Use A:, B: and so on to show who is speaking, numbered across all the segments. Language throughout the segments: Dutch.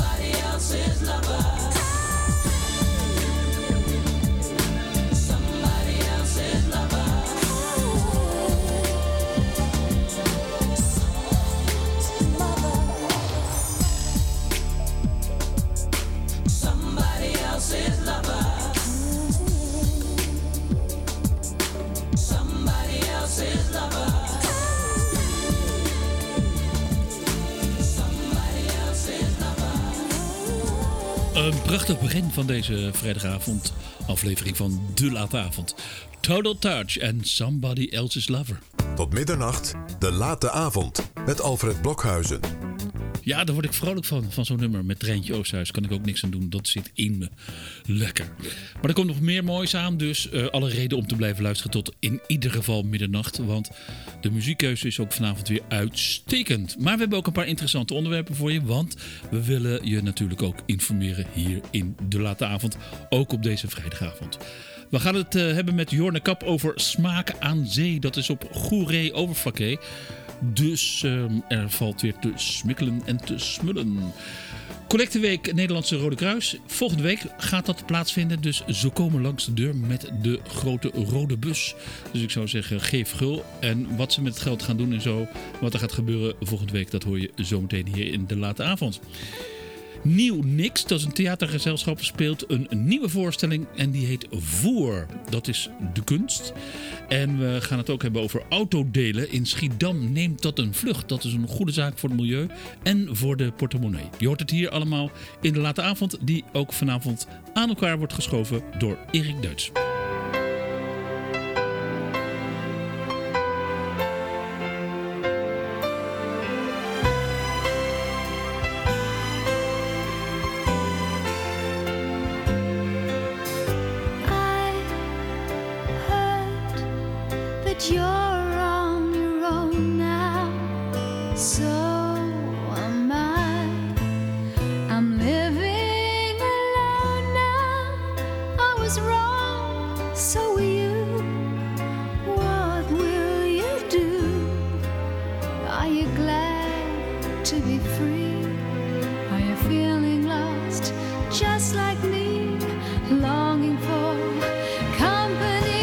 A: Een prachtig begin van deze vrijdagavond aflevering van De Late Avond. Total Touch en Somebody Else's Lover.
B: Tot middernacht, De Late Avond met Alfred Blokhuizen.
A: Ja, daar word ik vrolijk van zo'n nummer met Treintje Oosthuis. Kan ik ook niks aan doen, dat zit in me. Lekker. Maar er komt nog meer moois aan, dus alle reden om te blijven luisteren tot in ieder geval middernacht. Want de muziekkeuze is ook vanavond weer uitstekend. Maar we hebben ook een paar interessante onderwerpen voor je, want we willen je natuurlijk ook informeren hier in De Late Avond. Ook op deze vrijdagavond. We gaan het hebben met Jorne Kap over Smaken aan Zee. Dat is op Goeree Overflakkee. Dus er valt weer te smikkelen en te smullen. Collecteweek Nederlandse Rode Kruis. Volgende week gaat dat plaatsvinden. Dus ze komen langs de deur met de grote rode bus. Dus ik zou zeggen, geef gul. En wat ze met het geld gaan doen en zo. Wat er gaat gebeuren volgende week, dat hoor je zometeen hier in De Late Avond. Nieuw Niks, dat is een theatergezelschap, speelt een nieuwe voorstelling en die heet Voer. Dat is de kunst. En we gaan het ook hebben over autodelen. In Schiedam neemt dat een vlucht. Dat is een goede zaak voor het milieu en voor de portemonnee. Je hoort het hier allemaal in De Late Avond, die ook vanavond aan elkaar wordt geschoven door Erik Duits.
C: You're on your own now, so am I. I'm living alone now. I was wrong, so were you. What will you do? Are you glad to be free? Are you feeling lost, just like me, longing for company?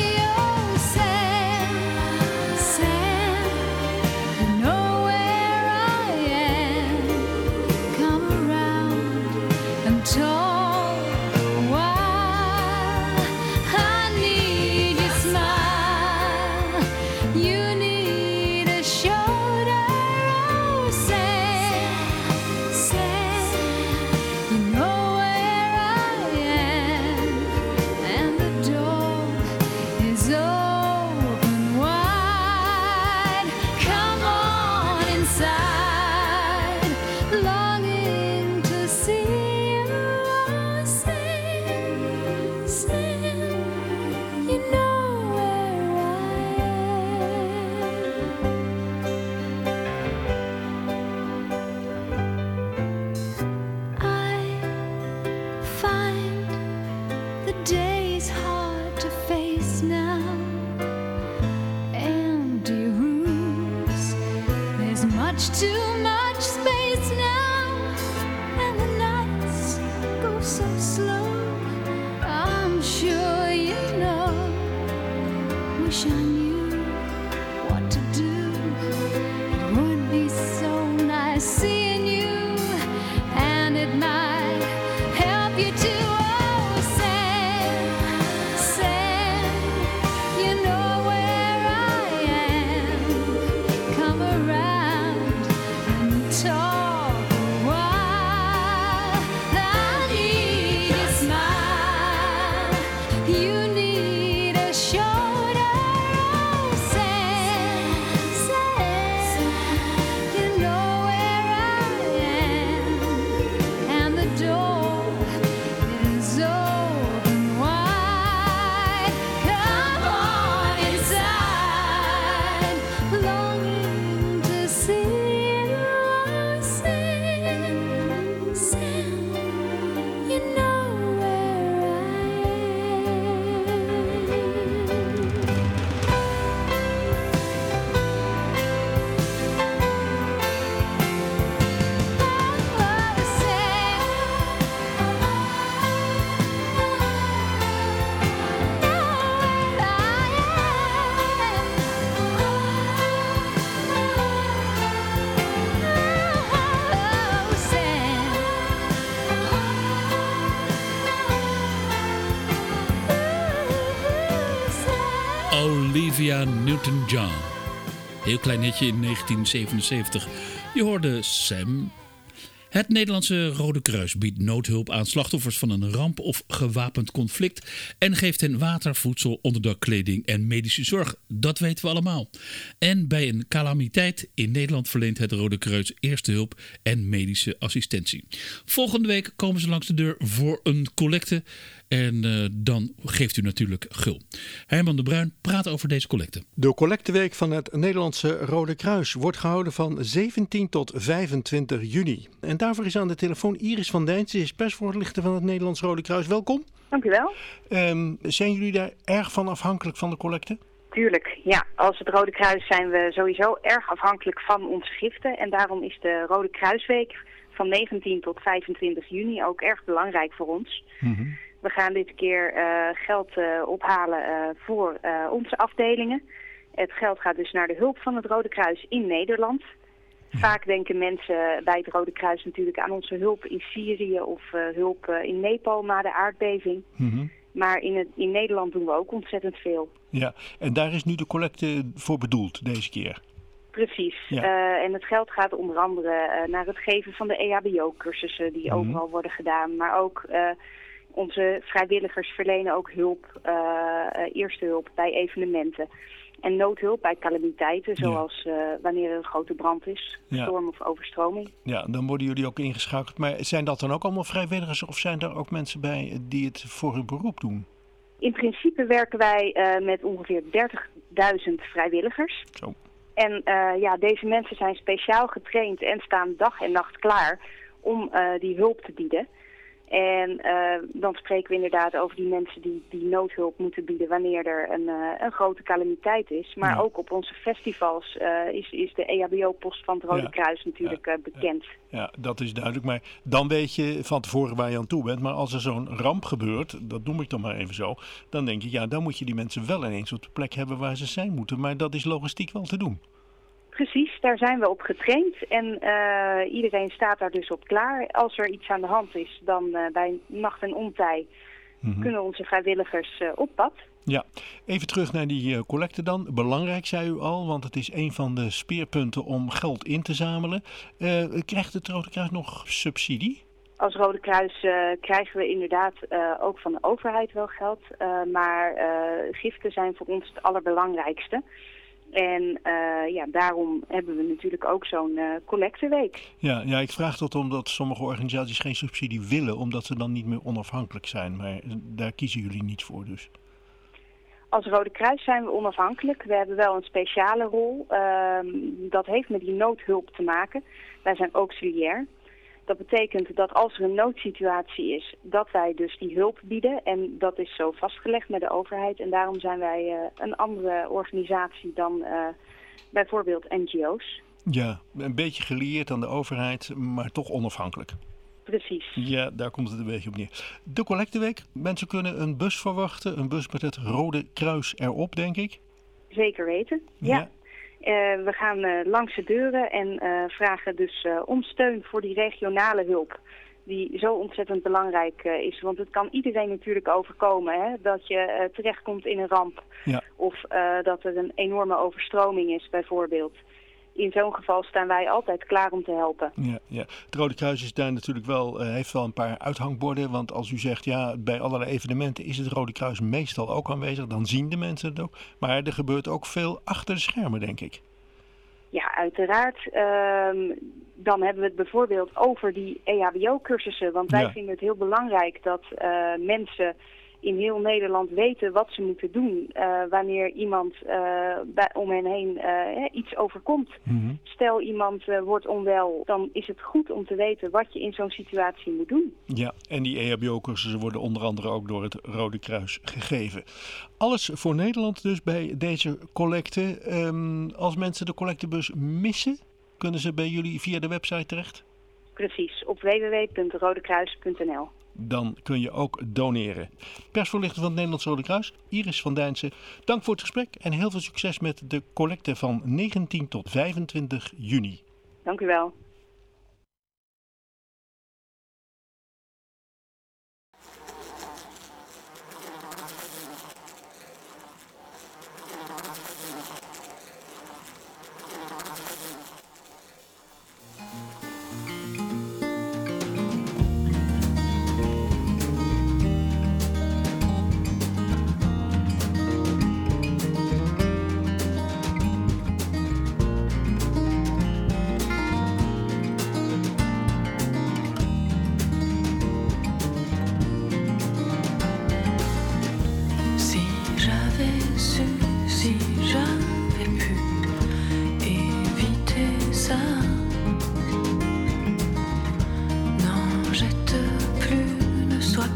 C: Too much space now, and the nights go so slow. I'm sure you know. Wish I knew what to do. It would be so nice seeing you, and it might help you to. Oh, Sam, you know where I am. Come around. Talk a while. I need you.
A: Olivia Newton-John. Heel klein hitje in 1977. Je hoorde Sam. Het Nederlandse Rode Kruis biedt noodhulp aan slachtoffers van een ramp of gewapend conflict en geeft hen water, voedsel, onderdak, kleding en medische zorg. Dat weten we allemaal. En bij een calamiteit in Nederland verleent het Rode Kruis eerste hulp en medische assistentie. Volgende week komen ze langs de deur voor een collecte en dan geeft u natuurlijk gul. Herman de Bruin praat over deze collecte.
D: De collecteweek van het Nederlandse Rode Kruis wordt gehouden van 17 tot 25 juni. En daarvoor is aan de telefoon Iris van Dijns, ze is persvoorlichter van het Nederlands Rode Kruis. Welkom.
E: Dank u wel.
D: Zijn jullie daar erg van afhankelijk van de collecte?
E: Tuurlijk, ja. Als het Rode Kruis zijn we sowieso erg afhankelijk van onze giften. En daarom is de Rode Kruisweek van 19 tot 25 juni ook erg belangrijk voor ons. Mm-hmm. We gaan dit keer geld ophalen voor onze afdelingen. Het geld gaat dus naar de hulp van het Rode Kruis in Nederland. Ja. Vaak denken mensen bij het Rode Kruis natuurlijk aan onze hulp in Syrië of hulp in Nepal na de aardbeving. Mm-hmm. Maar in Nederland doen we ook ontzettend veel.
D: Ja, en daar is nu de collecte voor bedoeld deze keer?
E: Precies. Ja. En het geld gaat onder andere naar het geven van de EHBO-cursussen die overal worden gedaan. Maar ook onze vrijwilligers verlenen ook hulp, eerste hulp bij evenementen. En noodhulp bij calamiteiten, zoals wanneer er een grote brand is, storm of overstroming.
D: Ja, dan worden jullie ook ingeschakeld. Maar zijn dat dan ook allemaal vrijwilligers of zijn er ook mensen bij die het voor hun beroep doen?
E: In principe werken wij met ongeveer 30.000 vrijwilligers.
D: Zo.
E: En deze mensen zijn speciaal getraind en staan dag en nacht klaar om die hulp te bieden. En dan spreken we inderdaad over die mensen die noodhulp moeten bieden wanneer er een grote calamiteit is. Maar ook op onze festivals is de EHBO-post van het Rode Kruis natuurlijk bekend.
D: Ja, dat is duidelijk. Maar dan weet je van tevoren waar je aan toe bent. Maar als er zo'n ramp gebeurt, dat noem ik dan maar even zo, dan denk ik, dan moet je die mensen wel ineens op de plek hebben waar ze zijn moeten. Maar dat is logistiek wel te doen.
E: Precies, daar zijn we op getraind en iedereen staat daar dus op klaar. Als er iets aan de hand is, dan bij nacht en ontij kunnen onze vrijwilligers op pad.
D: Ja, even terug naar die collecte dan. Belangrijk, zei u al, want het is een van de speerpunten om geld in te zamelen. Krijgt het Rode Kruis nog subsidie?
E: Als Rode Kruis krijgen we inderdaad ook van de overheid wel geld, maar giften zijn voor ons het allerbelangrijkste. En daarom hebben we natuurlijk ook zo'n collecteweek.
D: Ja, ik vraag dat omdat sommige organisaties geen subsidie willen, omdat ze dan niet meer onafhankelijk zijn. Maar daar kiezen jullie niet voor dus.
E: Als Rode Kruis zijn we onafhankelijk. We hebben wel een speciale rol. Dat heeft met die noodhulp te maken. Wij zijn auxiliair. Dat betekent dat als er een noodsituatie is, dat wij dus die hulp bieden. En dat is zo vastgelegd met de overheid. En daarom zijn wij een andere organisatie dan bijvoorbeeld NGO's.
D: Ja, een beetje gelieerd aan de overheid, maar toch onafhankelijk.
E: Precies.
D: Ja, daar komt het een beetje op neer. De collecteweek. Mensen kunnen een bus verwachten. Een bus met het Rode Kruis erop, denk ik.
E: Zeker weten, ja. We gaan langs de deuren en vragen dus om steun voor die regionale hulp. Die zo ontzettend belangrijk is. Want het kan iedereen natuurlijk overkomen. Hè? Dat je terechtkomt in een ramp. Ja. Of dat er een enorme overstroming is bijvoorbeeld. In zo'n geval staan wij altijd klaar om te helpen.
D: Ja. Het Rode Kruis is daar natuurlijk heeft wel een paar uithangborden. Want als u zegt, bij allerlei evenementen is het Rode Kruis meestal ook aanwezig. Dan zien de mensen het ook. Maar er gebeurt ook veel achter de schermen, denk ik.
E: Ja, uiteraard. Dan hebben we het bijvoorbeeld over die EHBO-cursussen. Want wij vinden het heel belangrijk dat mensen in heel Nederland weten wat ze moeten doen wanneer iemand om hen heen iets overkomt. Mm-hmm. Stel iemand wordt onwel, dan is het goed om te weten wat je in zo'n situatie moet doen. Ja,
D: en die EHBO-cursussen worden onder andere ook door het Rode Kruis gegeven. Alles voor Nederland dus bij deze collecte. Als mensen de collectebus missen, kunnen ze bij jullie via de website terecht?
E: Precies, op www.rodekruis.nl.
D: Dan kun je ook doneren. Persvoorlichter van het Nederlands Rode Kruis, Iris van Dijnsen. Dank voor het gesprek en heel veel succes met de collecte van 19 tot 25 juni.
E: Dank u wel.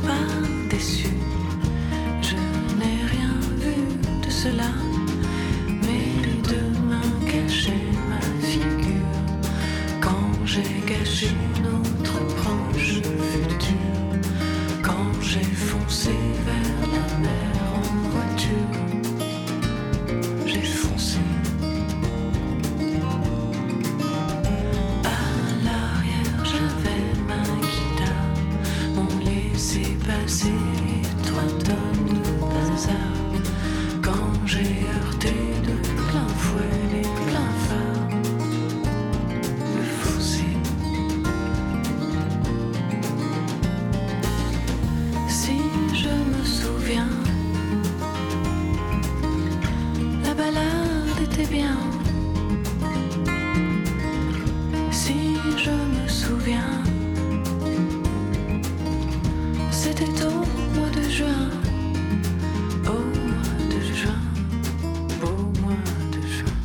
F: pas déçu. Je n'ai rien vu de cela. Mes deux mains cachaient ma figure quand j'ai gâché notre proche futur. Quand j'ai foncé vers la mer en voiture, j'ai foncé. À l'arrière, j'avais ma guitare, mon laissez-passer et 3 tonnes de bazar. Quand j'ai heurté de plein fouet les pleins phares, le fossé. Si je me souviens, la balade était bien. Si je me souviens, c'était au mois de juin. Au mois de juin, au mois de juin.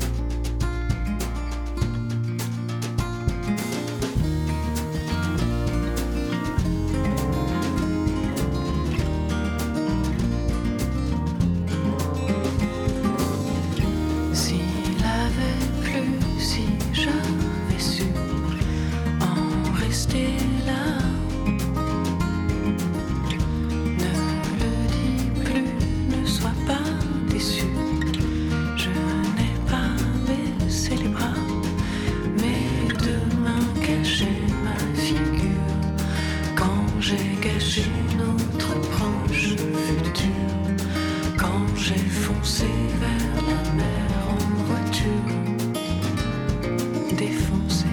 F: S'il avait plu, si j'avais su en rester là. Ne le dis plus, ne sois pas déçu. Je n'ai pas baissé les bras. Mes deux mains cachaient ma figure quand j'ai gâché notre proche futur. Quand j'ai foncé vers la mer en voiture, défoncé.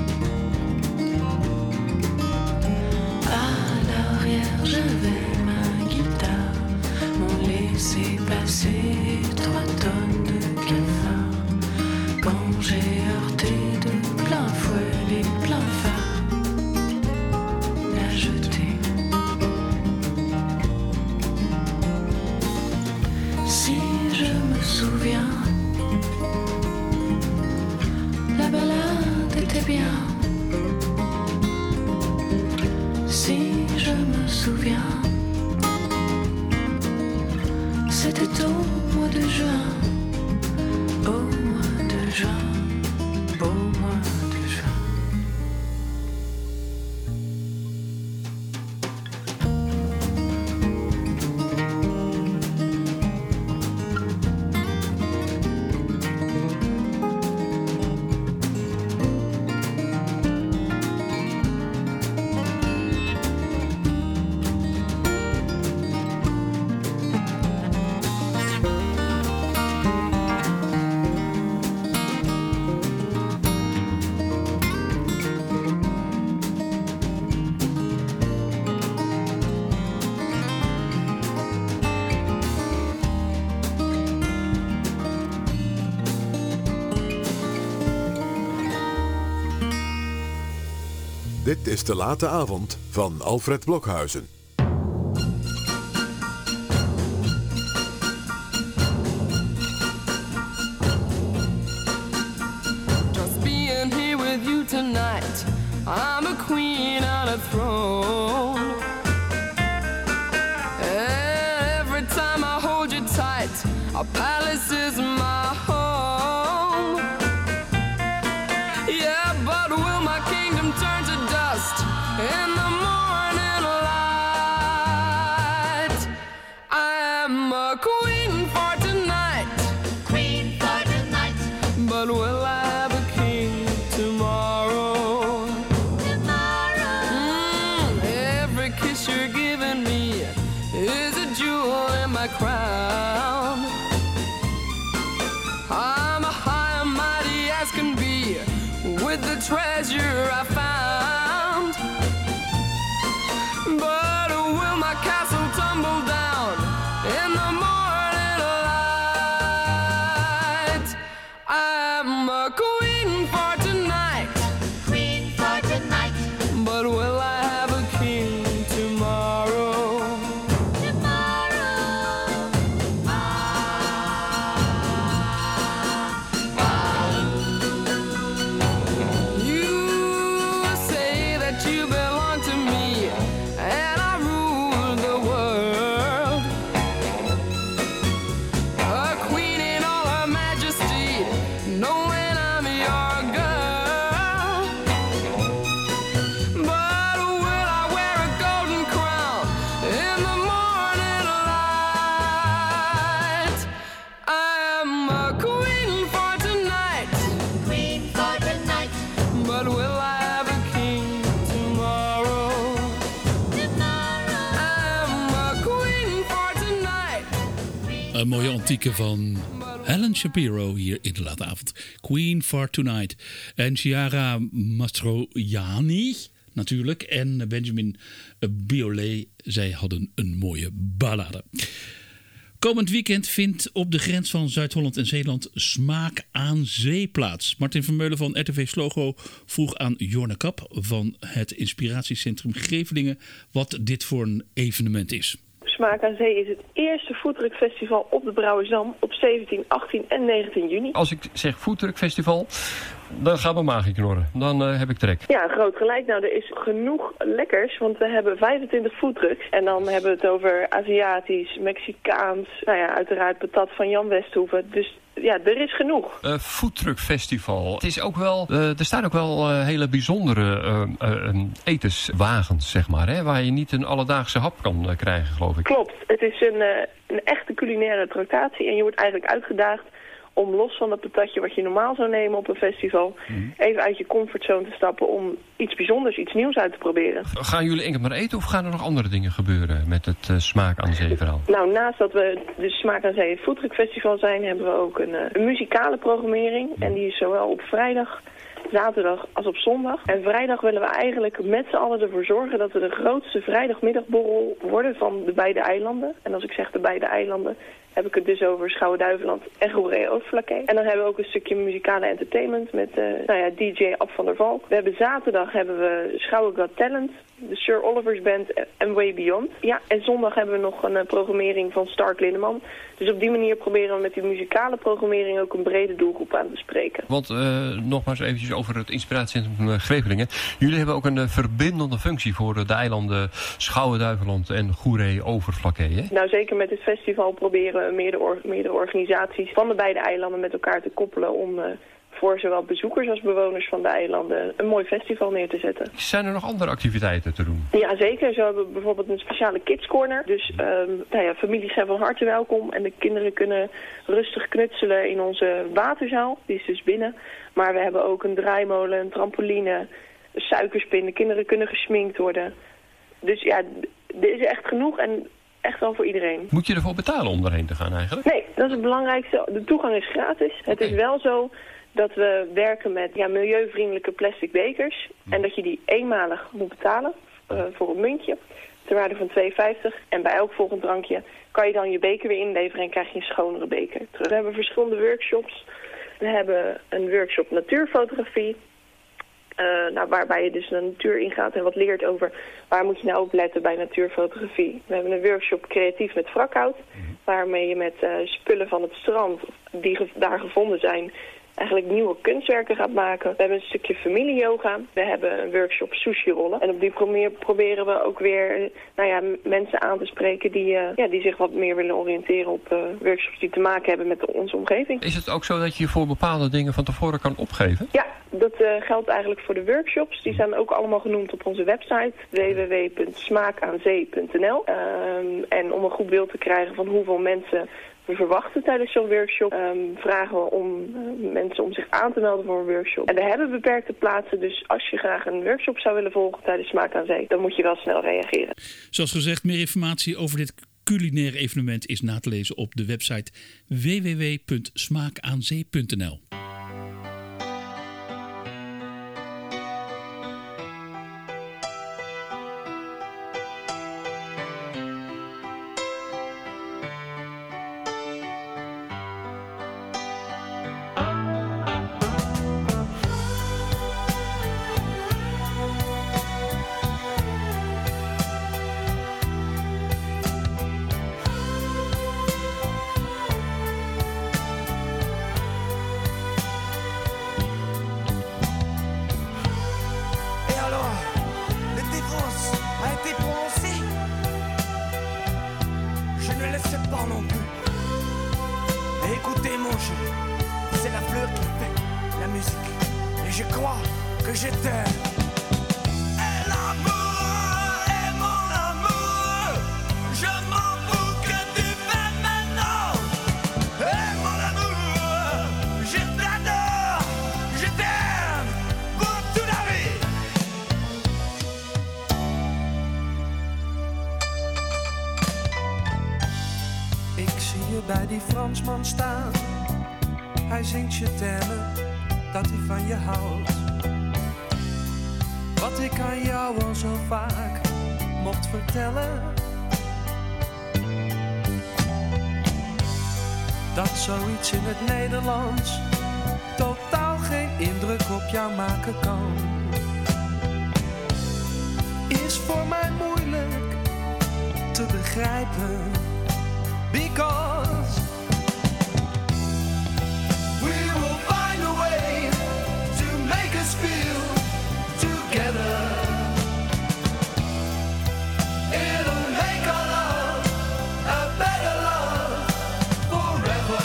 F: À l'arrière, j'avais ma guitare, mon laissez-passer et 3 tonnes de cafards. Quand j'ai heurté de plein fouet les pleins phares, la jeter. Si je me souviens, la balade était bien. Si je me souviens, c'était au mois de juin. Au mois de juin, au mois de juin.
B: Dit is De Late Avond van Alfred Blokhuizen.
G: Just being here with you tonight, I'm a queen on a throne. Every time I hold you tight, our palace is my home. Yeah, but will my kingdom turn to dust in the morning light? I am a queen for tonight,
C: Queen for tonight,
G: but will I have a king tomorrow? Every kiss you're giving me is a jewel in my crown. I'm a high and mighty as can be with the treasure I found. But will my castle tumble down in the morning light? I'm a queen for tonight,
C: Queen for tonight,
G: but will I have a king tomorrow? You say
A: Een mooie antieke van Helen Shapiro hier in de late avond. Queen for Tonight. En Chiara Mastroianni natuurlijk. En Benjamin Biolay. Zij hadden een mooie ballade. Komend weekend vindt op de grens van Zuid-Holland en Zeeland Smaak aan Zee plaats. Martin Vermeulen van RTV Slogo vroeg aan Jorne Kap van het Inspiratiecentrum Grevelingen wat dit voor een evenement is.
H: Smaak aan Zee is het eerste foodtruckfestival op de Brouwersdam op 17, 18 en 19 juni.
I: Als ik zeg foodtruckfestival, dan gaat mijn maag in knorren. Dan heb ik trek.
H: Ja, groot gelijk. Nou, er is genoeg lekkers, want we hebben 25 foodtrucks. En dan hebben we het over Aziatisch, Mexicaans, nou ja, uiteraard patat van Jan Westhoeven. Dus ja, er is genoeg.
I: Foodtruckfestival. Het is ook wel, er staan ook wel hele bijzondere etenswagens, zeg maar, hè, waar je niet een alledaagse hap kan krijgen, geloof ik.
H: Klopt. Het is een echte culinaire tractatie en je wordt eigenlijk uitgedaagd om los van dat patatje wat je normaal zou nemen op een festival, even uit je comfortzone te stappen om iets bijzonders, iets nieuws uit te proberen.
I: Gaan jullie enkel maar eten of gaan er nog andere dingen gebeuren met het Smaak aan Zee verhaal?
H: Nou, naast dat we de Smaak aan Zee Foodtruck Festival zijn, hebben we ook een muzikale programmering. En die is zowel op vrijdag, zaterdag als op zondag. En vrijdag willen we eigenlijk met z'n allen ervoor zorgen dat we de grootste vrijdagmiddagborrel worden van de beide eilanden. En als ik zeg de beide eilanden, heb ik het dus over Schouwen-Duiveland en Goeree-Oostflakkee. En dan hebben we ook een stukje muzikale entertainment met DJ Ab van der Valk. We hebben zaterdag hebben we Schouwen Got Talent, de Sir Oliver's Band en Way Beyond. Ja, en zondag hebben we nog een programmering van Stark Linneman. Dus op die manier proberen we met die muzikale programmering ook een brede doelgroep aan te spreken.
I: Want nogmaals eventjes over het Inspiratiecentrum Grevelingen. Jullie hebben ook een verbindende functie voor de eilanden Schouwen-Duiveland en Goeree-Overflakkee, hè?
H: Nou, zeker met dit festival proberen we meerdere organisaties van de beide eilanden met elkaar te koppelen om voor zowel bezoekers als bewoners van de eilanden een mooi festival neer te zetten.
I: Zijn er nog andere activiteiten te doen?
H: Ja, zeker. Zo hebben we bijvoorbeeld een speciale kids corner. Dus families zijn van harte welkom en de kinderen kunnen rustig knutselen in onze waterzaal. Die is dus binnen. Maar we hebben ook een draaimolen, een trampoline, een suikerspin. De kinderen kunnen gesminkt worden. Dus ja, er is echt genoeg en echt wel voor iedereen.
I: Moet je ervoor betalen om daarheen te gaan eigenlijk?
H: Nee, dat is het belangrijkste. De toegang is gratis. Het is wel zo dat we werken met milieuvriendelijke plastic bekers. En dat je die eenmalig moet betalen voor een muntje. Ter waarde van €2,50. En bij elk volgend drankje kan je dan je beker weer inleveren en krijg je een schonere beker terug. We hebben verschillende workshops. We hebben een workshop natuurfotografie. Waarbij je dus de natuur ingaat en wat leert over waar moet je nou op letten bij natuurfotografie. We hebben een workshop creatief met wrakhout, waarmee je met spullen van het strand die daar gevonden zijn eigenlijk nieuwe kunstwerken gaat maken. We hebben een stukje familieyoga. We hebben een workshop sushi rollen. En op die manier proberen we ook weer mensen aan te spreken die zich wat meer willen oriënteren op workshops die te maken hebben met onze omgeving.
I: Is het ook zo dat je voor bepaalde dingen van tevoren kan opgeven?
H: Ja, dat geldt eigenlijk voor de workshops. Die zijn ook allemaal genoemd op onze website www.smaakaanzee.nl. En om een goed beeld te krijgen van hoeveel mensen we verwachten tijdens zo'n workshop, vragen we om mensen om zich aan te melden voor een workshop. En we hebben beperkte plaatsen, dus als je graag een workshop zou willen volgen tijdens Smaak aan Zee, dan moet je wel snel reageren.
A: Zoals gezegd, meer informatie over dit culinaire evenement is na te lezen op de website www.smaakaanzee.nl.
J: bij die Fransman staan. Hij zingt je termen, dat hij van je houdt. Wat ik aan jou al zo vaak mocht vertellen. Dat zoiets in het Nederlands totaal geen indruk op jou maken kan. Is voor mij moeilijk te begrijpen. Because we will find a way to make us feel together. It'll make our love a better love forever.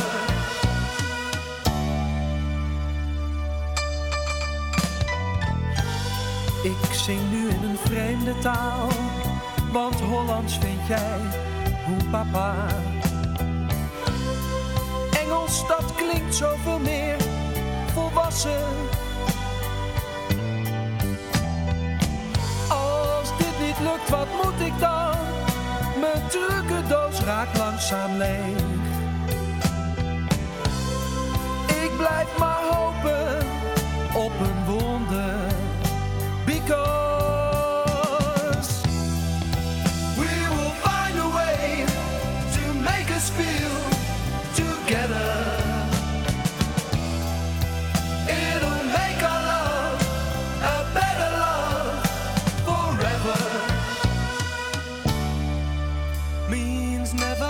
J: Ik zing nu in een vreemde taal, want Hollands vind jij hoe papa. Engels, dat klinkt zoveel meer volwassen. Als dit niet lukt, wat moet ik dan? Mijn trucendoos raakt langzaam leeg. Ik blijf maar hopen op een wonder. Because we will find a way to make us feel together. It'll make our love a better love forever. Means never.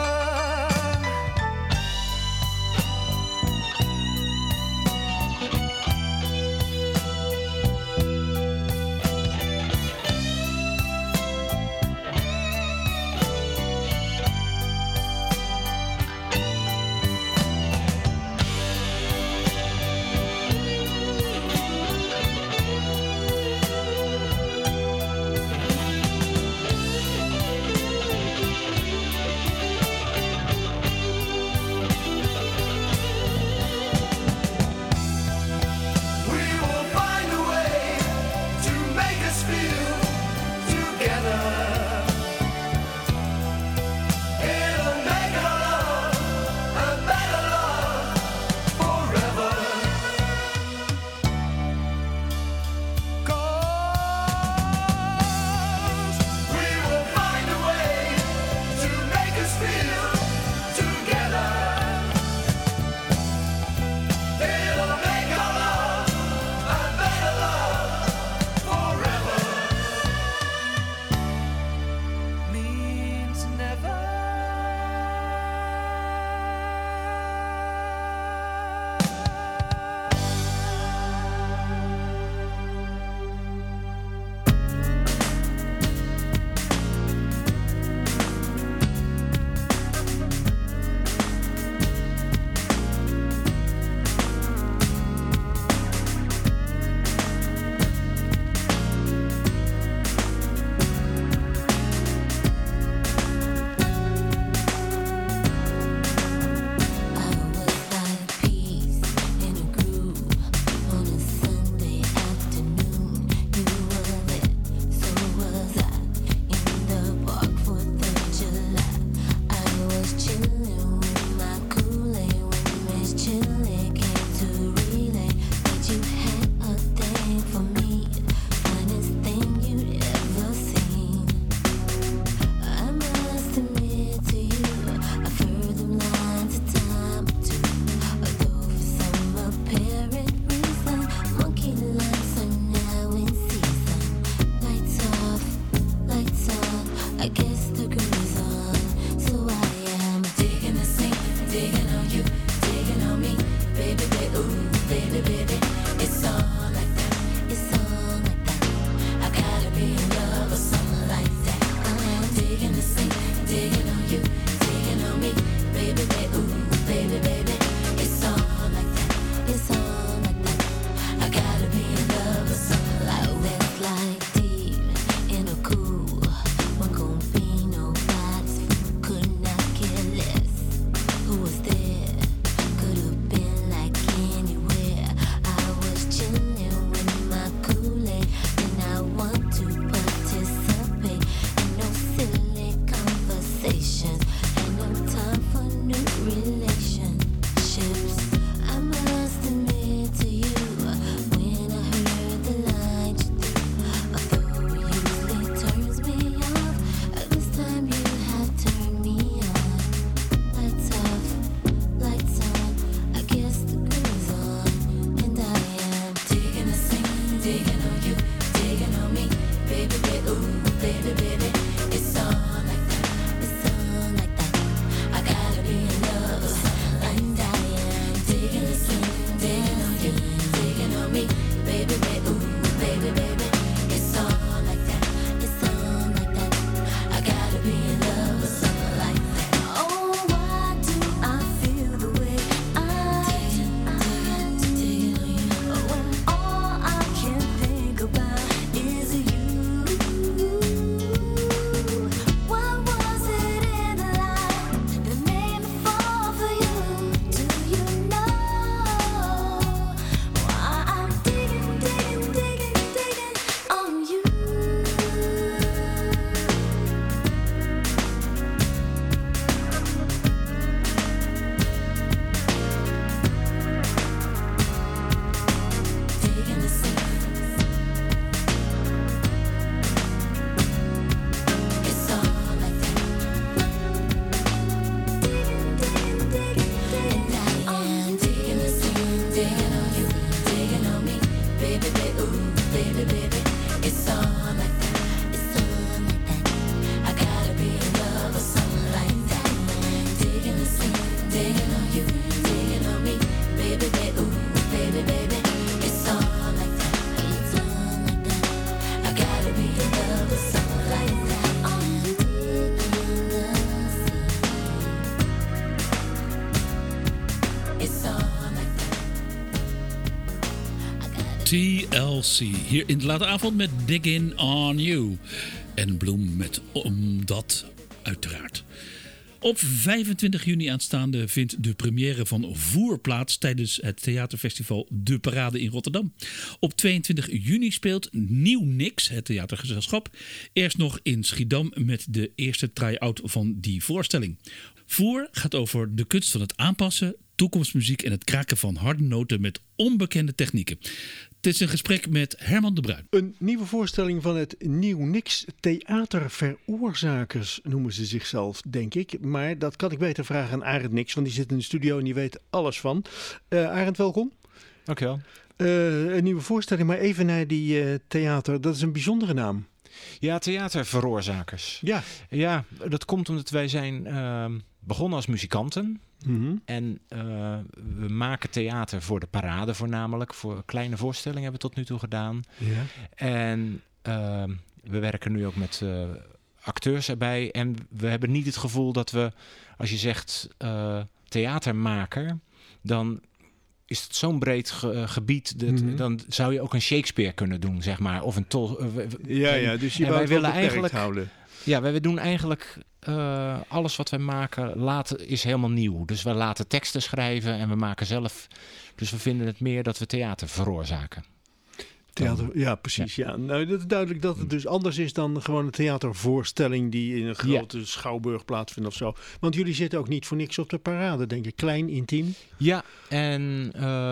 A: TLC. Hier in de late avond met Dig In On You. En Bloem met Omdat, uiteraard. Op 25 juni aanstaande vindt de première van Voer plaats tijdens het theaterfestival De Parade in Rotterdam. Op 22 juni speelt Nieuw Niks, het theatergezelschap, eerst nog in Schiedam met de eerste try-out van die voorstelling. Voer gaat over de kunst van het aanpassen, toekomstmuziek en het kraken van harde noten met onbekende technieken. Het is een gesprek met Herman de Bruin.
D: Een nieuwe voorstelling van het Nieuw Niks Theaterveroorzakers noemen ze zichzelf, denk ik. Maar dat kan ik beter vragen aan Arend Nix, want die zit in de studio en die weet alles van. Arend, welkom.
K: Dankjewel.
D: Een nieuwe voorstelling, maar even naar die theater. Dat is een bijzondere naam.
K: Ja, theaterveroorzakers. Ja, dat komt omdat wij zijn begonnen als muzikanten. Mm-hmm. En we maken theater voor de parade voornamelijk. Voor kleine voorstellingen hebben we tot nu toe gedaan. Ja. En we werken nu ook met acteurs erbij. En we hebben niet het gevoel dat we, als je zegt theatermaker, dan is het zo'n breed gebied. Dan zou je ook een Shakespeare kunnen doen, zeg maar. Of een
D: dus je wou het wel beperkt houden.
K: Ja, wij doen eigenlijk alles wat wij maken is helemaal nieuw. Dus we laten teksten schrijven en we maken zelf. Dus we vinden het meer dat we theater veroorzaken.
D: Theater, ja, precies. Ja. Nou, dat is duidelijk dat het dus anders is dan gewoon een theatervoorstelling die in een grote schouwburg plaatsvindt of zo. Want jullie zitten ook niet voor niks op de parade, denk ik. Klein, intiem.
K: Ja, en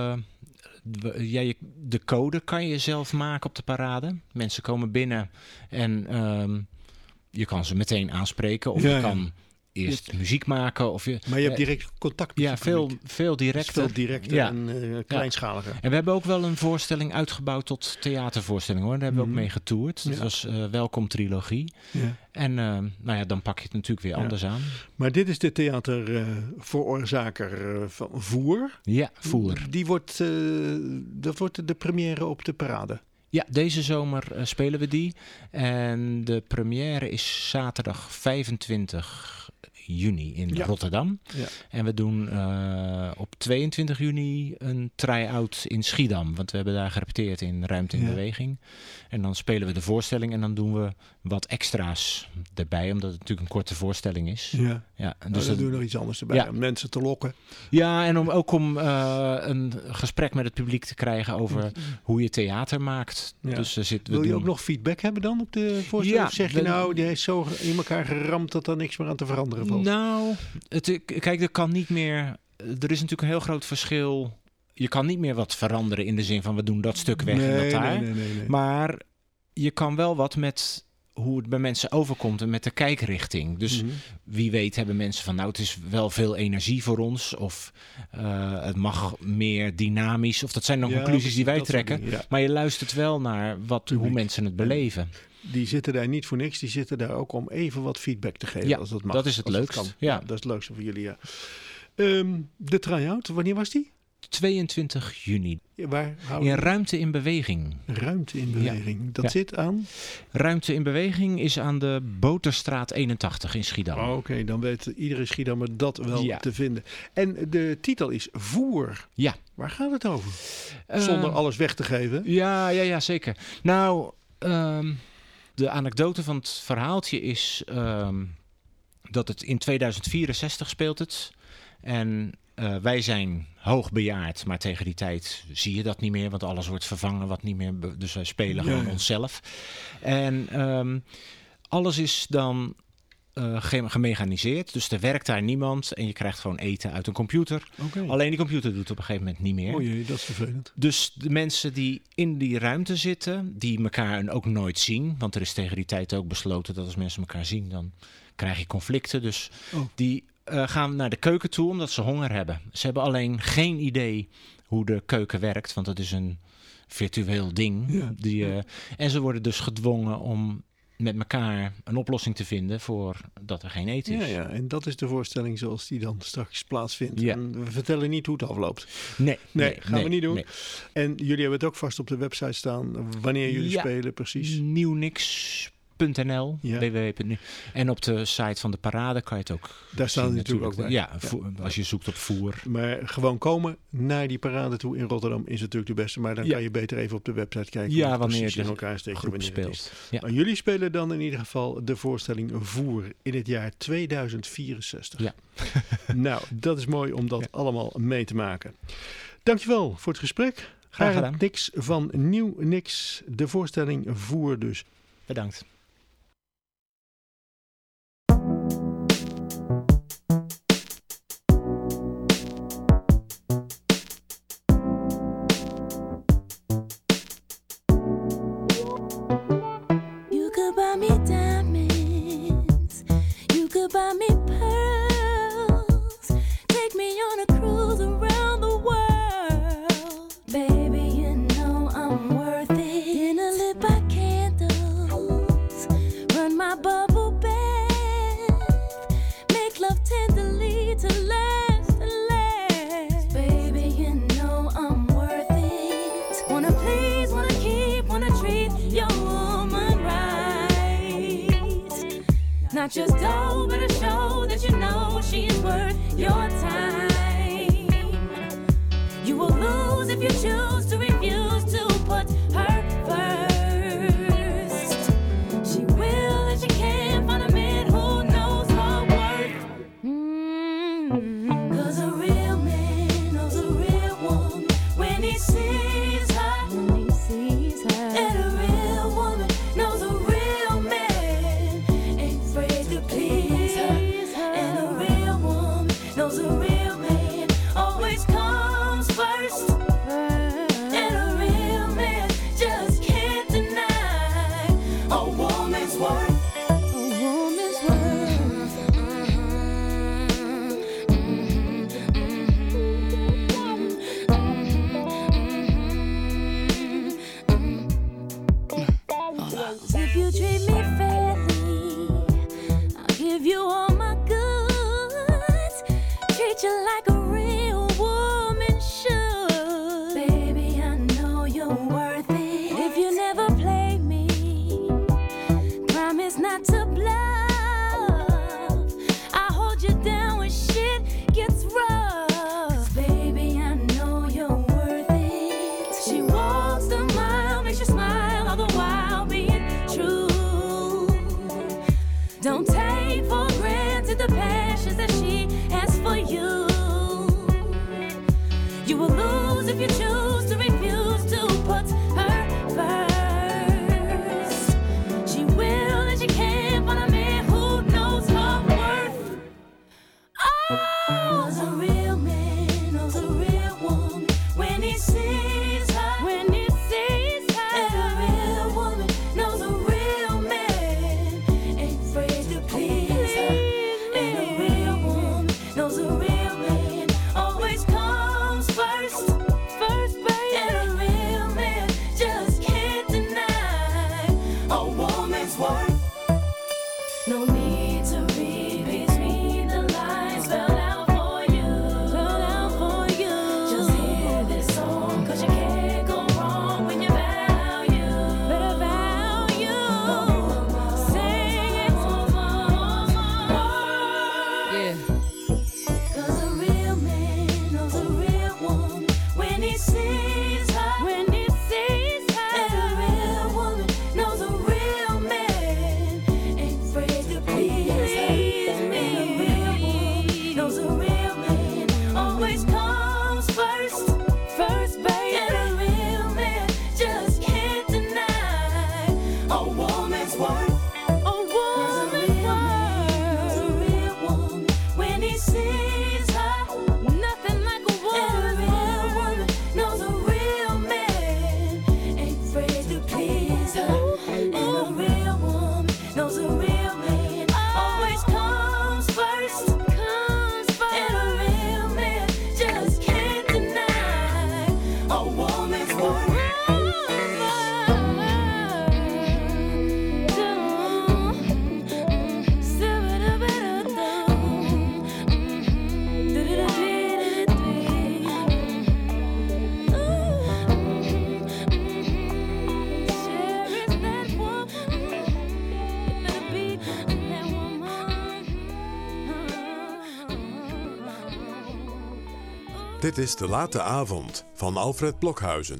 K: de code kan je zelf maken op de parade. Mensen komen binnen en je kan ze meteen aanspreken of je kan eerst muziek maken.
D: Maar je hebt direct contact met
K: veel directer.
D: Veel directer en kleinschaliger.
K: En we hebben ook wel een voorstelling uitgebouwd tot theatervoorstelling, hoor. Daar hebben we ook mee getoerd. Dat was Welkom Trilogie. Ja. En dan pak je het natuurlijk weer anders aan.
D: Maar dit is de theaterveroorzaker van Voer.
K: Ja, Voer.
D: Dat wordt de première op de parade.
K: Ja, deze zomer spelen we die. En de première is zaterdag 25 juni in Rotterdam. Ja. En we doen op 22 juni een try-out in Schiedam. Want we hebben daar gerepeteerd in Ruimte in Beweging. En dan spelen we de voorstelling en dan doen we wat extra's erbij. Omdat het natuurlijk een korte voorstelling is.
D: Ja. Dus dan doen we nog iets anders erbij om mensen te lokken.
K: Ja, en om een gesprek met het publiek te krijgen over hoe je theater maakt.
D: Ja. Dus wil je ook nog feedback hebben dan op de voorstelling? Of zeg je die is zo in elkaar geramd dat er niks meer aan te veranderen valt?
K: Nou, kijk, er kan niet meer. Er is natuurlijk een heel groot verschil. Je kan niet meer wat veranderen in de zin van we doen dat stuk weg en dat daar. Nee. Maar je kan wel wat met hoe het bij mensen overkomt en met de kijkrichting. Dus wie weet hebben mensen van het is wel veel energie voor ons. Of het mag meer dynamisch. Of dat zijn dan conclusies die wij trekken. Maar je luistert wel naar hoe mensen het beleven.
D: Die zitten daar niet voor niks. Die zitten daar ook om even wat feedback te geven.
K: Ja,
D: als dat mag.
K: Dat is het leukst. Ja,
D: dat is het leukste voor jullie. Ja. De try-out, wanneer was die?
K: 22 juni.
D: Waar
K: in Ruimte in Beweging.
D: Ruimte in Beweging. Dat zit aan?
K: Ruimte in Beweging is aan de Boterstraat 81 in Schiedam.
D: Oké, dan weet iedere Schiedammer dat wel te vinden. En de titel is Voer.
K: Ja.
D: Waar gaat het over? Zonder alles weg te geven.
K: Ja, zeker. Nou, de anekdote van het verhaaltje is dat het in 2064 speelt het. En wij zijn hoogbejaard, maar tegen die tijd zie je dat niet meer, want alles wordt vervangen wat niet meer. Dus wij spelen gewoon onszelf. En alles is dan gemechaniseerd, dus er werkt daar niemand en je krijgt gewoon eten uit een computer. Okay. Alleen die computer doet het op een gegeven moment niet meer.
D: O jee, dat is vervelend.
K: Dus de mensen die in die ruimte zitten, die elkaar ook nooit zien, want er is tegen die tijd ook besloten dat als mensen elkaar zien, dan krijg je conflicten. Dus die gaan naar de keuken toe omdat ze honger hebben. Ze hebben alleen geen idee hoe de keuken werkt, want dat is een virtueel ding. Ja. En ze worden dus gedwongen om met elkaar een oplossing te vinden voor dat er geen eten is.
D: Ja, en dat is de voorstelling zoals die dan straks plaatsvindt. Ja. En we vertellen niet hoe het afloopt.
K: Nee,
D: gaan we niet doen. Nee. En jullie hebben het ook vast op de website staan wanneer jullie spelen precies.
K: Nieuwnix nu.nl,
D: Ja.
K: www.nu. En op de site van de parade kan je het ook
D: Daar staan
K: zien,
D: die natuurlijk ook bij.
K: Ja, als je zoekt op voer.
D: Maar gewoon komen naar die parade toe in Rotterdam is natuurlijk de beste. Maar dan kan je beter even op de website kijken.
K: Ja,
D: hoe het
K: wanneer
D: precies
K: de
D: in elkaar steekt.
K: groep
D: Wanneer het
K: speelt.
D: is.
K: Ja.
D: Maar jullie spelen dan in ieder geval de voorstelling Voer in het jaar 2064.
K: Ja.
D: Nou, dat is mooi om dat allemaal mee te maken. Dankjewel voor het gesprek.
K: Graag gedaan.
D: Arend Nix van Nieuw Nix. De voorstelling Voer dus.
K: Bedankt.
C: You could buy me diamonds, you could buy me pearls, take me on a cruise around the world. Baby, you know I'm worth it. Dinner lit by candles, run my bubble bath, make love tenderly to last and last. Baby, you know I'm worth it. Wanna please, wanna keep, wanna treat your woman right. Not just dough, but a show that you know she's worth your time. You will lose if you choose to refuse to put her first. She will and she can't find a man who knows her worth. 'Cause a real man knows a real woman when he sees her. And a real woman knows a real man ain't afraid to please her. And a real woman knows a real man always comes first. And a real man just can't deny a woman's worth. A woman's worth. If you treat me fairly, I'll give you all my goods. Treat you like a real woman should. Baby, I know you're worth it. If you never play me, promise not to bluff. I hold you down when shit gets rough. Baby, I know you're worth it. She walks the mile, makes you smile, all the while being true. Don't take for granted the passions that she has for you. You will lose if you choose to refuse to put her first. She will and she can't find a man who knows her worth. Oh, 'cause a real man knows a real woman when he sees her. When he sees her. And a real woman knows a real man ain't afraid to please her. And a real woman knows a real man always comes first. First.
B: Dit is De Late Avond van Alfred Blokhuizen.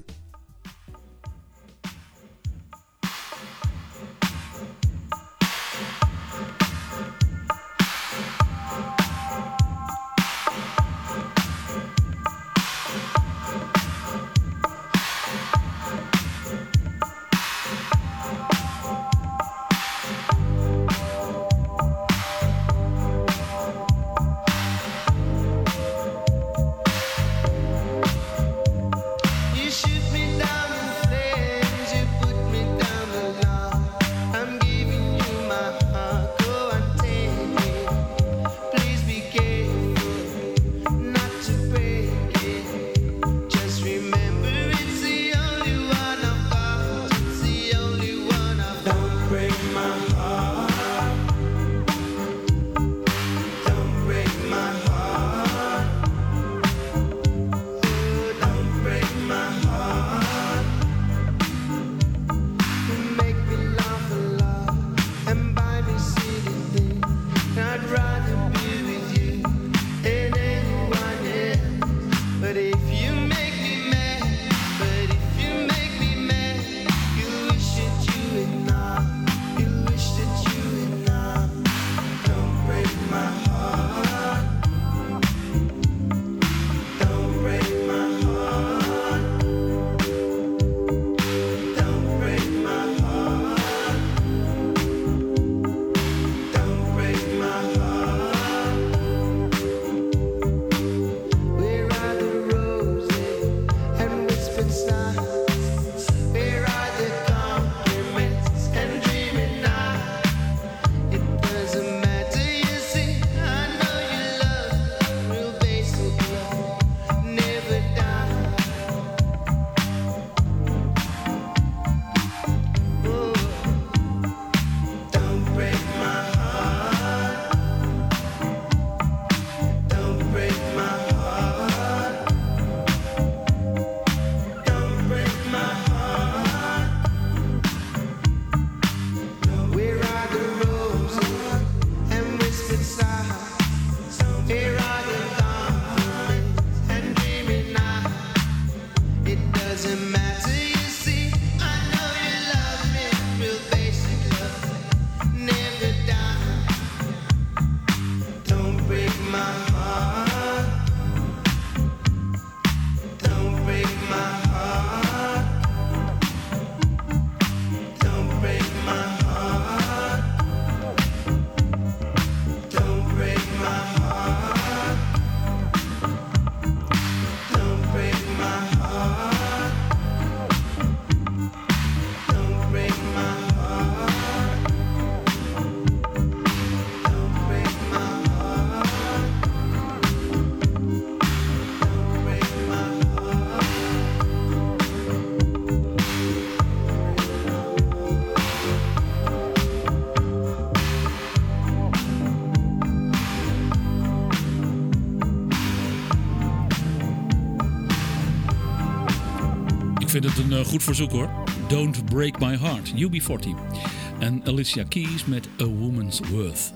A: Ik vind het een goed verzoek hoor. Don't Break My Heart, UB40. En Alicia Keys met A Woman's Worth.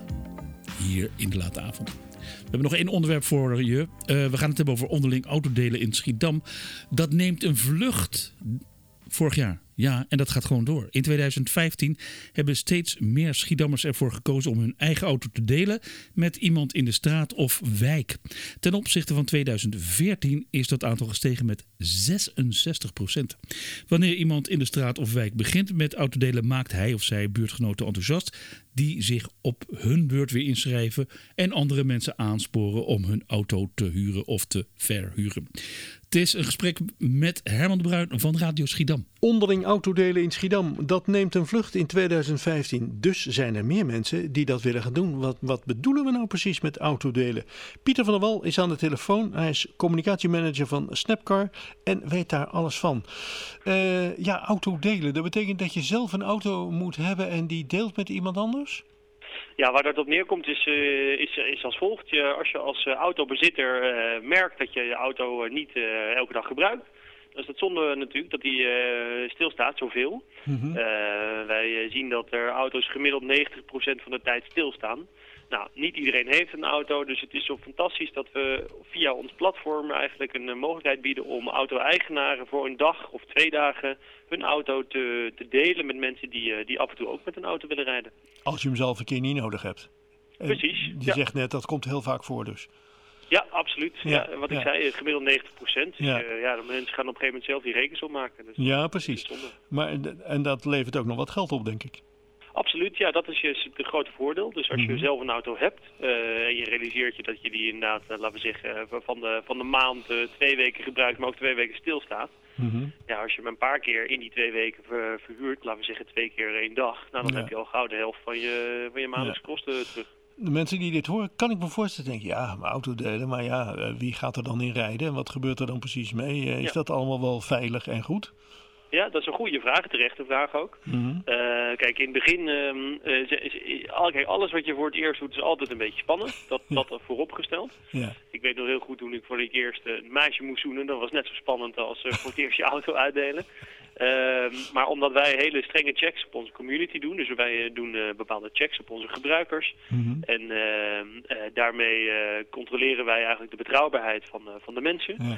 A: Hier in de late avond. We hebben nog één onderwerp voor je. We gaan het hebben over onderling autodelen in Schiedam. Dat neemt een vlucht vorig jaar. Ja, en dat gaat gewoon door. In 2015 hebben steeds meer Schiedammers ervoor gekozen om hun eigen auto te delen met iemand in de straat of wijk. Ten opzichte van 2014 is dat aantal gestegen met 66%. Wanneer iemand in de straat of wijk begint met autodelen, maakt hij of zij buurtgenoten enthousiast die zich op hun beurt weer inschrijven en andere mensen aansporen om hun auto te huren of te verhuren. Het is een gesprek met Herman de Bruin van Radio Schiedam.
D: Onderling autodelen in Schiedam, dat neemt een vlucht in 2015. Dus zijn er meer mensen die dat willen gaan doen. Wat bedoelen we nou precies met autodelen? Pieter van der Wal is aan de telefoon. Hij is communicatiemanager van Snapcar en weet daar alles van. Autodelen, dat betekent dat je zelf een auto moet hebben en die deelt met iemand anders?
L: Ja, waar dat op neerkomt is als volgt. Als je als autobezitter merkt dat je je auto niet elke dag gebruikt, Dat is het zonde natuurlijk, dat die stilstaat, zoveel. Wij zien dat er auto's gemiddeld 90% van de tijd stilstaan. Nou, niet iedereen heeft een auto, dus het is zo fantastisch dat we via ons platform eigenlijk een mogelijkheid bieden om auto-eigenaren voor een dag of 2 dagen hun auto te delen met mensen die af en toe ook met een auto willen rijden.
D: Als je hem zelf een keer niet nodig hebt.
L: Precies.
D: Je zegt net, dat komt heel vaak voor dus.
L: Ja, absoluut.
D: Ja,
L: wat ik zei, gemiddeld 90%. Dus, de mensen gaan op een gegeven moment zelf die rekens opmaken. Dus
D: ja, precies. Maar, en dat levert ook nog wat geld op, denk ik.
L: Absoluut, ja, dat is het grote voordeel. Dus als je zelf een auto hebt en je realiseert je dat je die inderdaad, laten we zeggen, van de maand 2 weken gebruikt, maar ook 2 weken stilstaat. Ja, als je hem een paar keer in die 2 weken verhuurt, laten we zeggen 2 keer 1 dag, nou, dan heb je al gauw de helft van je maandelijkse kosten terug.
D: De mensen die dit horen, kan ik me voorstellen, denken, ja, mijn auto delen, maar ja, wie gaat er dan in rijden en wat gebeurt er dan precies mee? Is dat allemaal wel veilig en goed?
L: Ja, dat is een goede vraag, terechte vraag ook. Kijk, in het begin, alles wat je voor het eerst doet is altijd een beetje spannend. Dat vooropgesteld. Ja. Ik weet nog heel goed toen ik voor het eerst een meisje moest zoenen, dat was net zo spannend als voor het eerst je auto uitdelen. Maar omdat wij hele strenge checks op onze community doen, dus wij doen bepaalde checks op onze gebruikers. En daarmee controleren wij eigenlijk de betrouwbaarheid van de mensen. Ja.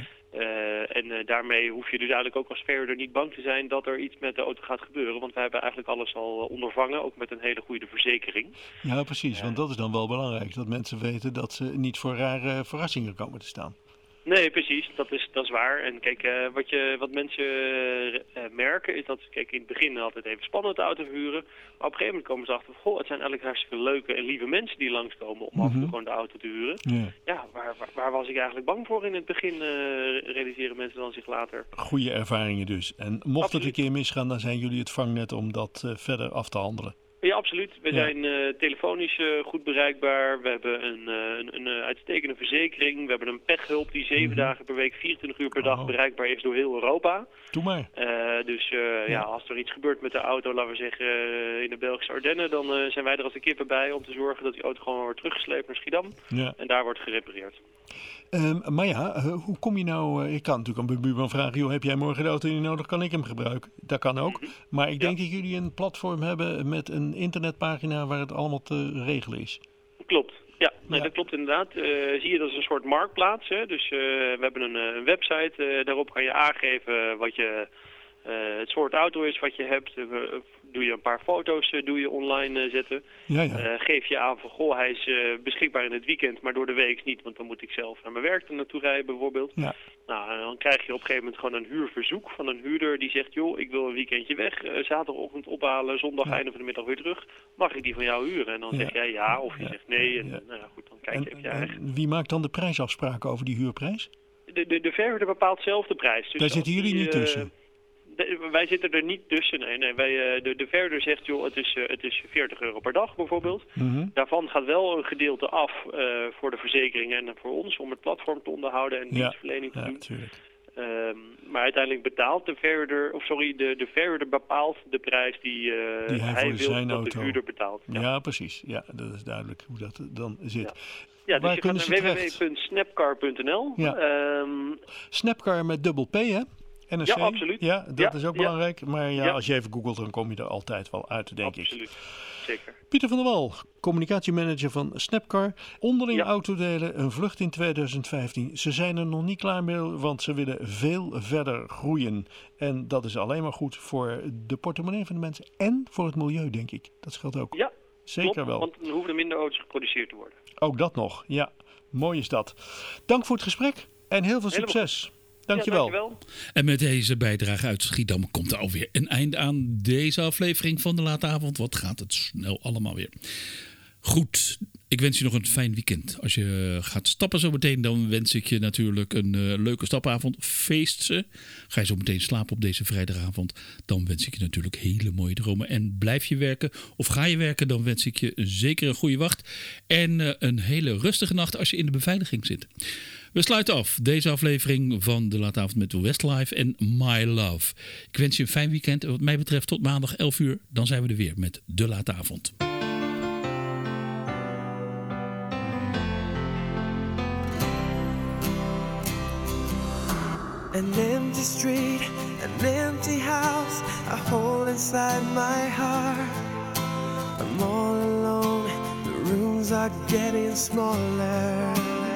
L: En daarmee hoef je dus eigenlijk ook als verhuurder niet bang te zijn dat er iets met de auto gaat gebeuren. Want wij hebben eigenlijk alles al ondervangen, ook met een hele goede verzekering. Ja, precies. Want dat is dan wel belangrijk. Dat mensen weten dat ze niet voor rare verrassingen komen te staan. Nee, precies. Dat is waar. En kijk, wat mensen merken is dat ze in het begin altijd even spannend de auto verhuren. Maar op een gegeven moment komen ze achter van, het zijn eigenlijk hartstikke leuke en lieve mensen die langskomen om af en toe gewoon de auto te huren. Ja, waar was ik eigenlijk bang voor in het begin, realiseren mensen dan zich later. Goede ervaringen dus. En mocht het een keer misgaan, dan zijn jullie het vangnet om dat verder af te handelen. Ja, absoluut. We zijn telefonisch goed bereikbaar. We hebben een uitstekende verzekering. We hebben een pechhulp die 7 dagen per week, 24 uur per dag bereikbaar is door heel Europa. Doe maar. Dus als er iets gebeurt met de auto, laten we zeggen in de Belgische Ardennen, dan zijn wij er als de kippen bij om te zorgen dat die auto gewoon wordt teruggesleept naar Schiedam. Ja. En daar wordt gerepareerd. Maar ja, hoe kom je nou... ik kan natuurlijk aan mijn buurman vragen, joh, heb jij morgen de auto niet nodig, kan ik hem gebruiken? Dat kan ook. Maar ik denk dat jullie een platform hebben met een internetpagina waar het allemaal te regelen is. Klopt. Ja, dat klopt inderdaad. Zie je dat is een soort marktplaats. Hè? Dus we hebben een website. Daarop kan je aangeven wat je het soort auto is wat je hebt. Doe je een paar foto's online zetten. Geef je aan van, goh, hij is beschikbaar in het weekend, maar door de week niet. Want dan moet ik zelf naar mijn werk naartoe rijden bijvoorbeeld. Ja. Nou, dan krijg je op een gegeven moment gewoon een huurverzoek van een huurder die zegt, joh, ik wil een weekendje weg. Zaterdagochtend ophalen, zondag einde van de middag weer terug. Mag ik die van jou huren? En dan zeg jij ja of je zegt nee. En nou ja, goed, dan kijk je even je eigen. Wie maakt dan de prijsafspraken over die huurprijs? De verhuurder bepaalt zelf de prijs. Dus daar zitten jullie niet tussen? Wij zitten er niet tussen. Nee. De verhuurder zegt, joh, het is €40 per dag bijvoorbeeld. Daarvan gaat wel een gedeelte af voor de verzekering en voor ons om het platform te onderhouden en dienstverlening te doen. Tuurlijk. Maar uiteindelijk betaalt de verhuurder bepaalt de prijs die hij wil dat de huurder betaalt. Ja, precies. Ja, dat is duidelijk hoe dat dan zit. Ja, dus je gaat naar www.snapcar.nl. Ja. Snapcar met dubbel P, hè? NSC. Ja, absoluut. Ja, dat is ook belangrijk. Maar als je even googelt, dan kom je er altijd wel uit, denk ik. Absoluut. Zeker. Pieter van der Wal, communicatiemanager van Snapcar. Onderling autodelen, een vlucht in 2015. Ze zijn er nog niet klaar mee, want ze willen veel verder groeien. En dat is alleen maar goed voor de portemonnee van de mensen en voor het milieu, denk ik. Dat scheelt ook. Ja, zeker klopt, wel. Want dan hoeven er minder auto's geproduceerd te worden. Ook dat nog, ja. Mooi is dat. Dank voor het gesprek en heel veel succes. Dankjewel. Ja, dankjewel. En met deze bijdrage uit Schiedam komt er alweer een einde aan deze aflevering van de Late Avond. Wat gaat het snel allemaal weer. Goed, ik wens je nog een fijn weekend. Als je gaat stappen zo meteen, dan wens ik je natuurlijk een leuke stapavond. Feest ze. Ga je zo meteen slapen op deze vrijdagavond, dan wens ik je natuurlijk hele mooie dromen. En blijf je werken of ga je werken, dan wens ik je zeker een goede wacht. En een hele rustige nacht als je in de beveiliging zit. We sluiten af deze aflevering van de Late Avond met Westlife en My Love. Ik wens je een fijn weekend. Wat mij betreft tot maandag 11 uur. Dan zijn we er weer met de Late Avond.
J: An empty street, an empty house, a hole inside my heart. I'm all alone, the rooms are getting smaller.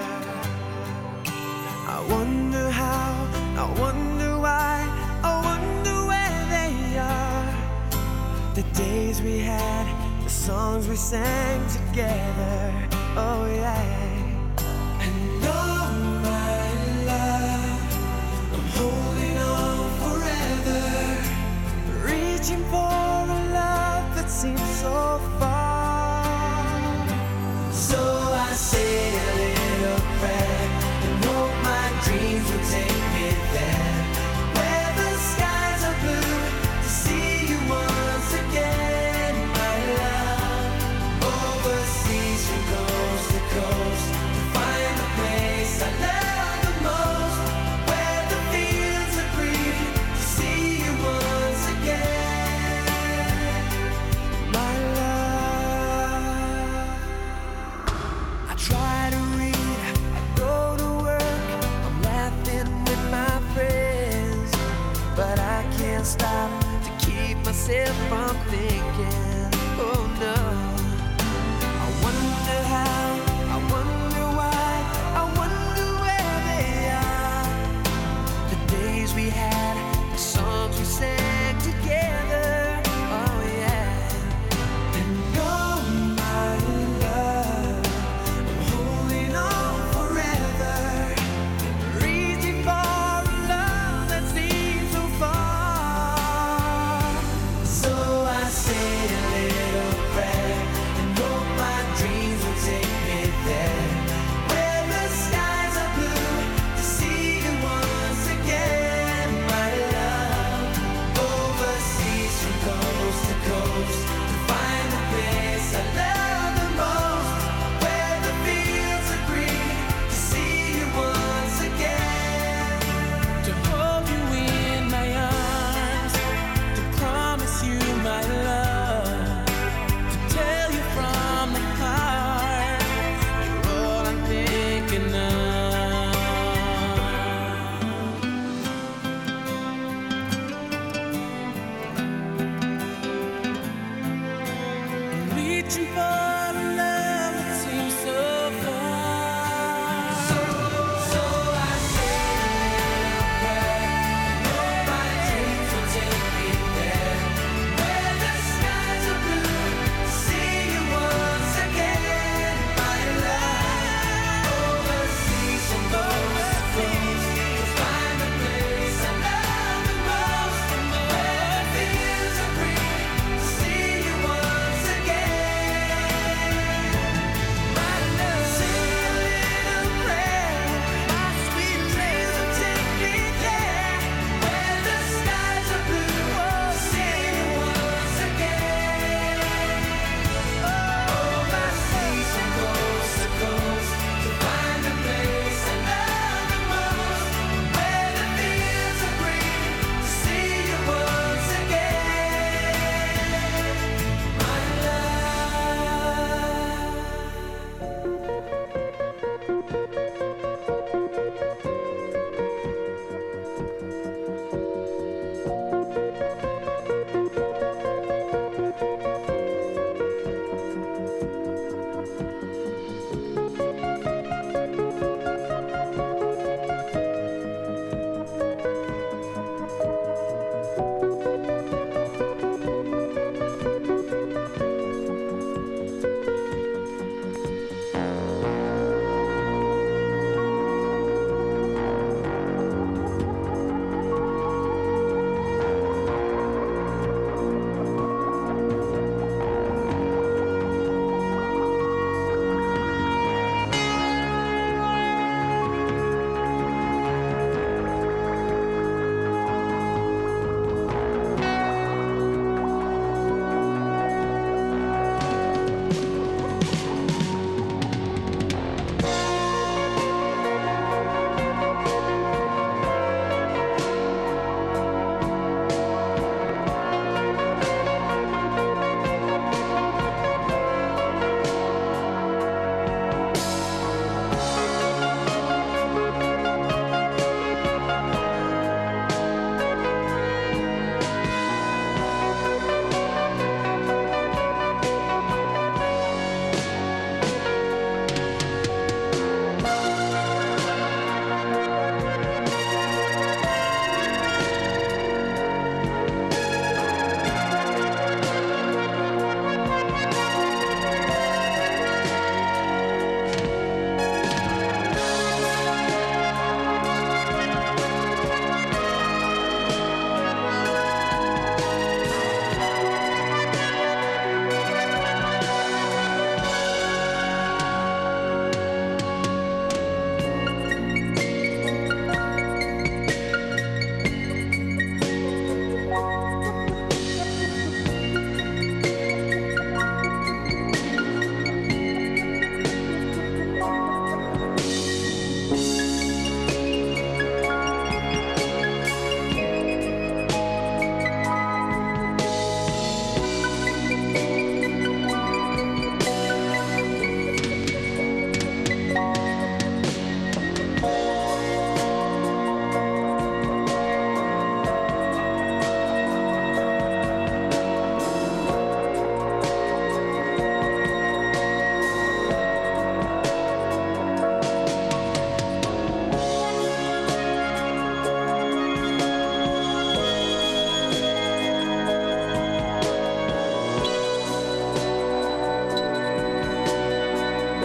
J: I wonder how, I wonder why, I wonder where they are. The days we had, the songs we sang together, oh yeah. And oh my love, I'm holding on forever, reaching for a love that seems so far. So I say a little prayer and hope my dreams will take me there, where the skies are blue, to see you once again, my love. Overseas from coast to coast, to find the place I love the most, where the fields are green, to see you once again, my love. I try to read, I go to work, I'm laughing with my friends, but I can't stop to keep myself from thinking, oh no. I wonder how, I wonder why, I wonder where they are. The days we had, the songs we sang together, oh yeah. And oh my love, I'm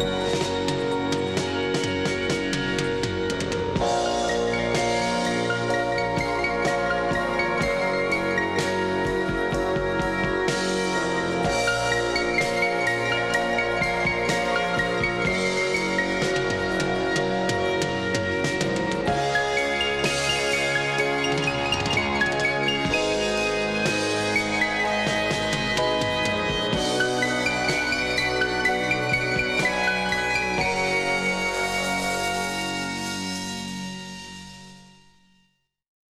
F: Thank you.